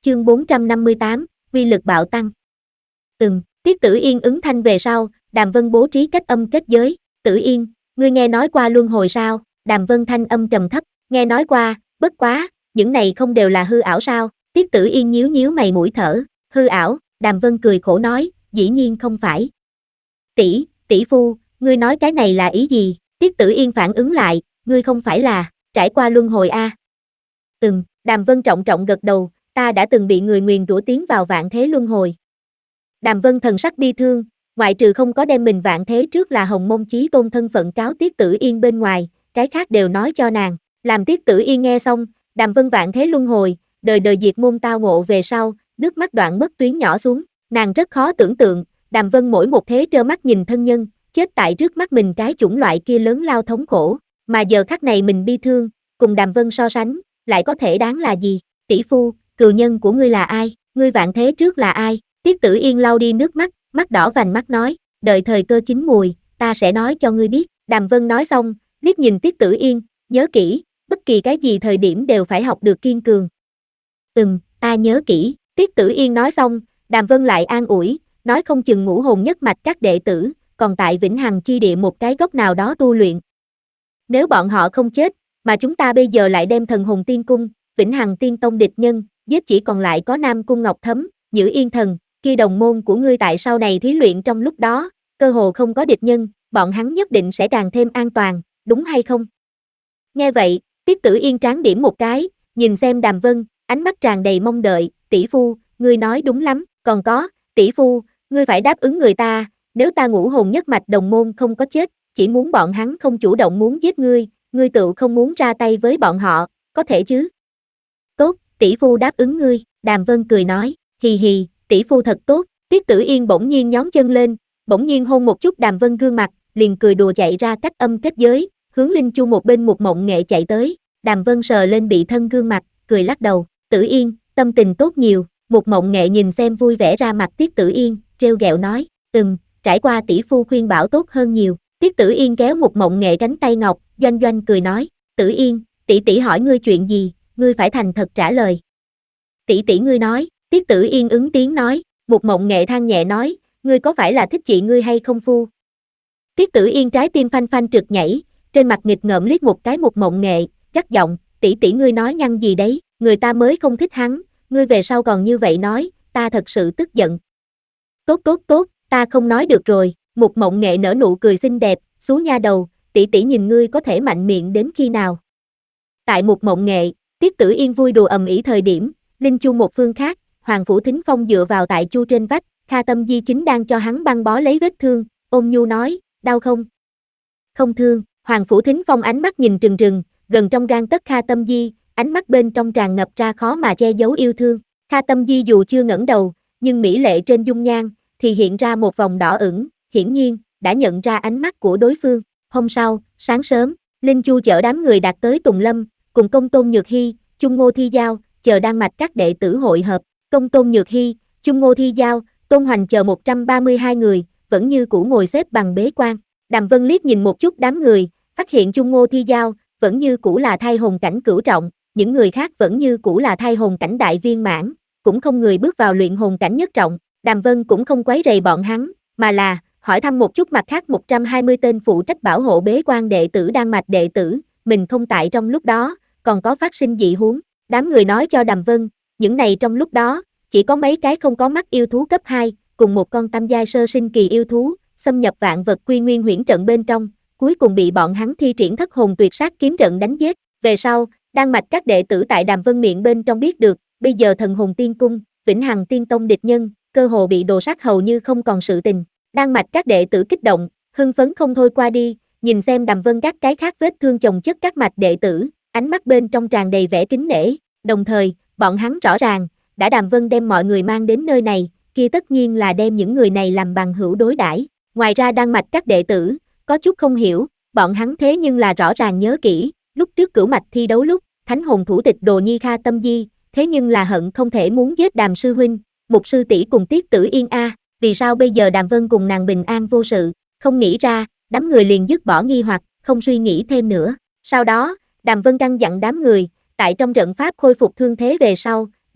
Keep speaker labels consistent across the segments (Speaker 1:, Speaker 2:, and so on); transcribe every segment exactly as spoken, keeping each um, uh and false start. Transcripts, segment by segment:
Speaker 1: chương bốn trăm năm mươi tám, uy lực bạo tăng. Ừm, Tiết Tử Yên ứng thanh về sau, Đàm Vân bố trí cách âm kết giới. Tử Yên, ngươi nghe nói qua luân hồi sao? Đàm Vân thanh âm trầm thấp, nghe nói qua, bất quá, những này không đều là hư ảo sao? Tiết Tử Yên nhíu nhíu mày mũi thở, hư ảo, Đàm Vân cười khổ nói, dĩ nhiên không phải. Tỷ, tỷ phu, ngươi nói cái này là ý gì? Tiết Tử Yên phản ứng lại, ngươi không phải là, trải qua luân hồi a? À? Ừm, Đàm Vân trọng trọng gật đầu, ta đã từng bị người nguyền rủa tiến vào vạn thế luân hồi. Đàm Vân thần sắc bi thương, ngoại trừ không có đem mình vạn thế trước là Hồng Mông Chí Tôn thân phận cáo Tiết Tử Yên bên ngoài, cái khác đều nói cho nàng. Làm Tiết Tử Yên nghe xong, Đàm Vân vạn thế luân hồi, đời đời diệt môn tao ngộ về sau, nước mắt đoạn mất tuyến nhỏ xuống, nàng rất khó tưởng tượng, Đàm Vân mỗi một thế trơ mắt nhìn thân nhân, chết tại trước mắt mình cái chủng loại kia lớn lao thống khổ, mà giờ khắc này mình bi thương, cùng Đàm Vân so sánh, lại có thể đáng là gì? Tỷ phu, cừu nhân của ngươi là ai? Ngươi vạn thế trước là ai? Tiết Tử Yên lau đi nước mắt, mắt đỏ vành mắt nói, đợi thời cơ chín mùi, ta sẽ nói cho ngươi biết. Đàm Vân nói xong, liếc nhìn Tiết Tử Yên, nhớ kỹ, bất kỳ cái gì thời điểm đều phải học được kiên cường. Ừm, ta nhớ kỹ. Tiết Tử Yên nói xong, Đàm Vân lại an ủi, nói không chừng ngũ hồn nhất mạch các đệ tử, còn tại Vĩnh Hằng chi địa một cái góc nào đó tu luyện. Nếu bọn họ không chết, mà chúng ta bây giờ lại đem Thần Hồn Tiên Cung, Vĩnh Hằng Tiên Tông địch nhân, giết chỉ còn lại có Nam Cung Ngọc Thấm, Nhữ Yên Thần, kia đồng môn của ngươi tại sau này thí luyện trong lúc đó, cơ hồ không có địch nhân, bọn hắn nhất định sẽ càng thêm an toàn, đúng hay không? Nghe vậy, Tiết Tử Yên tráng điểm một cái, nhìn xem Đàm Vân, ánh mắt tràn đầy mong đợi, tỷ phu, ngươi nói đúng lắm, còn có, tỷ phu, ngươi phải đáp ứng người ta, nếu ta ngũ hồn nhất mạch đồng môn không có chết, chỉ muốn bọn hắn không chủ động muốn giết ngươi, ngươi tự không muốn ra tay với bọn họ, có thể chứ? Tốt, tỷ phu đáp ứng ngươi, Đàm Vân cười nói, hì hì, tỷ phu thật tốt. Tiết Tử Yên bỗng nhiên nhón chân lên, bỗng nhiên hôn một chút Đàm Vân gương mặt, liền cười đùa chạy ra cách âm kết giới, hướng Linh Chu một bên một mộng nghệ chạy tới. Đàm Vân sờ lên bị thân gương mặt, cười lắc đầu, Tử Yên, tâm tình tốt nhiều. Một mộng nghệ nhìn xem vui vẻ ra mặt Tiết Tử Yên, trêu ghẹo nói, ừm, trải qua tỷ phu khuyên bảo tốt hơn nhiều. Tiết Tử Yên kéo một mộng nghệ cánh tay ngọc, doanh doanh cười nói, Tử Yên, tỷ tỷ hỏi ngươi chuyện gì, ngươi phải thành thật trả lời. Tỷ tỷ ngươi nói, Tiết Tử Yên ứng tiếng nói, một mộng nghệ than nhẹ nói, ngươi có phải là thích chị ngươi hay không phu? Tiết Tử Yên trái tim phanh phanh trượt nhảy, trên mặt nghịch ngợm liếc một cái một mộng nghệ, gắt giọng, tỷ tỷ ngươi nói nhăng gì đấy, người ta mới không thích hắn, ngươi về sau còn như vậy nói, ta thật sự tức giận. Tốt tốt tốt, ta không nói được rồi, một mộng nghệ nở nụ cười xinh đẹp, xú nha đầu, tỷ tỷ nhìn ngươi có thể mạnh miệng đến khi nào? Tại một mộng nghệ, Tiết Tử Yên vui đùa ầm ĩ thời điểm, Linh Chu một phương khác, Hoàng Phủ Thính Phong dựa vào tại chu trên vách, Kha Tâm Di chính đang cho hắn băng bó lấy vết thương, ôm nhu nói, đau không? Không thương, Hoàng Phủ Thính Phong ánh mắt nhìn trừng trừng, gần trong gang tấc Kha Tâm Di, ánh mắt bên trong tràn ngập ra khó mà che giấu yêu thương. Kha Tâm Di dù chưa ngẩng đầu, nhưng mỹ lệ trên dung nhan, thì hiện ra một vòng đỏ ửng, hiển nhiên, đã nhận ra ánh mắt của đối phương. Hôm sau, sáng sớm, Linh Chu chở đám người đạt tới Tùng Lâm, cùng Công Tôn Nhược Hy, Chung Ngô Thi Giao, chờ Đan Mạch các đệ tử hội hợp. Công Tôn Nhược Hy, Chung Ngô Thi Giao, Tôn Hoành chờ một trăm ba mươi hai người, vẫn như cũ ngồi xếp bằng bế quan. Đàm Vân liếc nhìn một chút đám người, phát hiện Chung Ngô Thi Giao, vẫn như cũ là thai hồn cảnh cửu trọng, những người khác vẫn như cũ là thai hồn cảnh đại viên mãn, cũng không người bước vào luyện hồn cảnh nhất trọng. Đàm Vân cũng không quấy rầy bọn hắn, mà là hỏi thăm một chút mặt khác một trăm hai mươi tên phụ trách bảo hộ bế quan đệ tử Đan Mạch đệ tử, mình không tại trong lúc đó, còn có phát sinh dị huống. Đám người nói cho Đàm Vân, những này trong lúc đó, chỉ có mấy cái không có mắt yêu thú cấp hai, cùng một con tam giai sơ sinh kỳ yêu thú, xâm nhập vạn vật quy nguyên huyễn trận bên trong, cuối cùng bị bọn hắn thi triển thất hồn tuyệt sát kiếm trận đánh giết. Về sau, Đan Mạch các đệ tử tại Đàm Vân miệng bên trong biết được, bây giờ Thần Hồn Tiên Cung, Vĩnh Hằng Tiên Tông địch nhân, cơ hồ bị đồ sát hầu như không còn sự tình. Đan Mạch các đệ tử kích động, hưng phấn không thôi qua đi, nhìn xem Đàm Vân các cái khác vết thương chồng chất các mạch đệ tử, ánh mắt bên trong tràn đầy vẻ kính nể, đồng thời, bọn hắn rõ ràng, đã Đàm Vân đem mọi người mang đến nơi này, kia tất nhiên là đem những người này làm bằng hữu đối đãi. Ngoài ra Đan Mạch các đệ tử, có chút không hiểu, bọn hắn thế nhưng là rõ ràng nhớ kỹ, lúc trước cửu mạch thi đấu lúc, thánh hồn thủ tịch Đồ Nhi Kha Tâm Di, thế nhưng là hận không thể muốn giết Đàm sư huynh, Mục sư tỷ cùng Tiết Tử Yên a, vì sao bây giờ Đàm Vân cùng nàng bình an vô sự, không nghĩ ra, đám người liền dứt bỏ nghi hoặc, không suy nghĩ thêm nữa. Sau đó, Đàm Vân căn dặn đám người, tại trong trận pháp khôi phục thương thế về sau,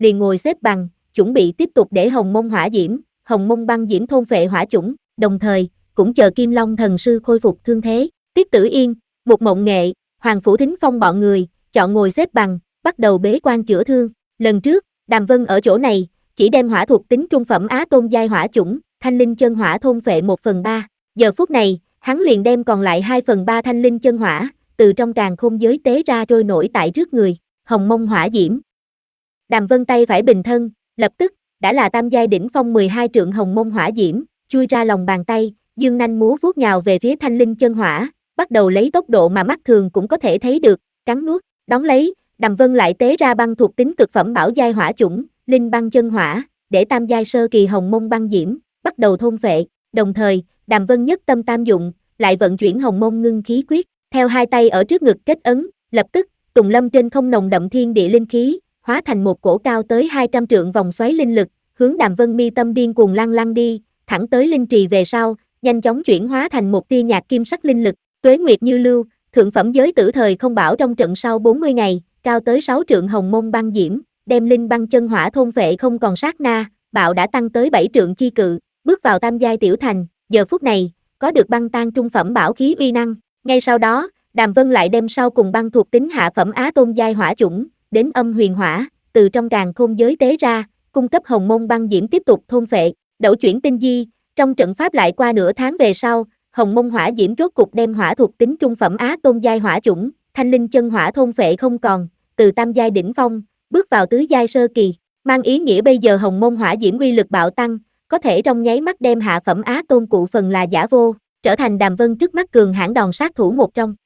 Speaker 1: liền ngồi xếp bằng, chuẩn bị tiếp tục để Hồng Mông Hỏa Diễm, Hồng Mông Băng Diễm thôn phệ hỏa chủng, đồng thời, cũng chờ Kim Long thần sư khôi phục thương thế. Tiết Tử Yên, Một Mộng Nghệ, Hoàng Phủ Thính Phong bọn người, chọn ngồi xếp bằng, bắt đầu bế quan chữa thương. Lần trước, Đàm Vân ở chỗ này, chỉ đem hỏa thuộc tính trung phẩm Á Tôn giai hỏa chủng, Thanh Linh chân hỏa thôn phệ một phần ba. Giờ phút này, hắn liền đem còn lại hai phần ba Thanh Linh chân hỏa, từ trong càn khôn giới tế ra trôi nổi tại trước người, Hồng Mông Hỏa Diễm. Đàm Vân tay phải bình thân, lập tức, đã là tam giai đỉnh phong mười hai trượng Hồng Mông Hỏa Diễm, chui ra lòng bàn tay, dương nanh múa vuốt nhào về phía Thanh Linh chân hỏa, bắt đầu lấy tốc độ mà mắt thường cũng có thể thấy được, cắn nuốt, đón lấy, Đàm Vân lại tế ra băng thuộc tính cực phẩm bảo giai hỏa chủng, Linh băng chân hỏa, để tam giai sơ kỳ Hồng Mông băng diễm, bắt đầu thôn phệ, đồng thời, Đàm Vân nhất tâm tam dụng, lại vận chuyển Hồng Mông ngưng khí quyết, theo hai tay ở trước ngực kết ấn, lập tức, tùng lâm trên không nồng đậm thiên địa linh khí, hóa thành một cổ cao tới hai trăm trượng vòng xoáy linh lực, hướng Đàm Vân mi tâm điên cuồng lăn lăn đi, thẳng tới linh trì về sau, nhanh chóng chuyển hóa thành một tia nhạt kim sắc linh lực, tuế nguyệt như lưu, thượng phẩm giới tử thời không bảo trong trận sau bốn mươi ngày, cao tới sáu trượng Hồng Mông băng diễm, đem linh băng chân hỏa thôn vệ không còn sát na, bạo đã tăng tới bảy trượng chi cự, bước vào tam giai tiểu thành, giờ phút này, có được băng tan trung phẩm bảo khí uy năng. Ngay sau đó, Đàm Vân lại đem sau cùng băng thuộc tính hạ phẩm Á Tôn giai hỏa chủng, đến âm huyền hỏa, từ trong càn khôn giới tế ra, cung cấp Hồng Mông băng diễm tiếp tục thôn phệ, đẩu chuyển tinh di, trong trận pháp lại qua nửa tháng về sau, Hồng Mông hỏa diễm rốt cục đem hỏa thuộc tính trung phẩm Á Tôn giai hỏa chủng, Thanh Linh chân hỏa thôn phệ không còn, từ tam giai đỉnh phong, bước vào tứ giai sơ kỳ, mang ý nghĩa bây giờ Hồng Mông hỏa diễm uy lực bạo tăng, có thể trong nháy mắt đem hạ phẩm Á Tôn cụ phần là giả vô, trở thành Đàm Vân trước mắt cường hãn đòn sát thủ một trong.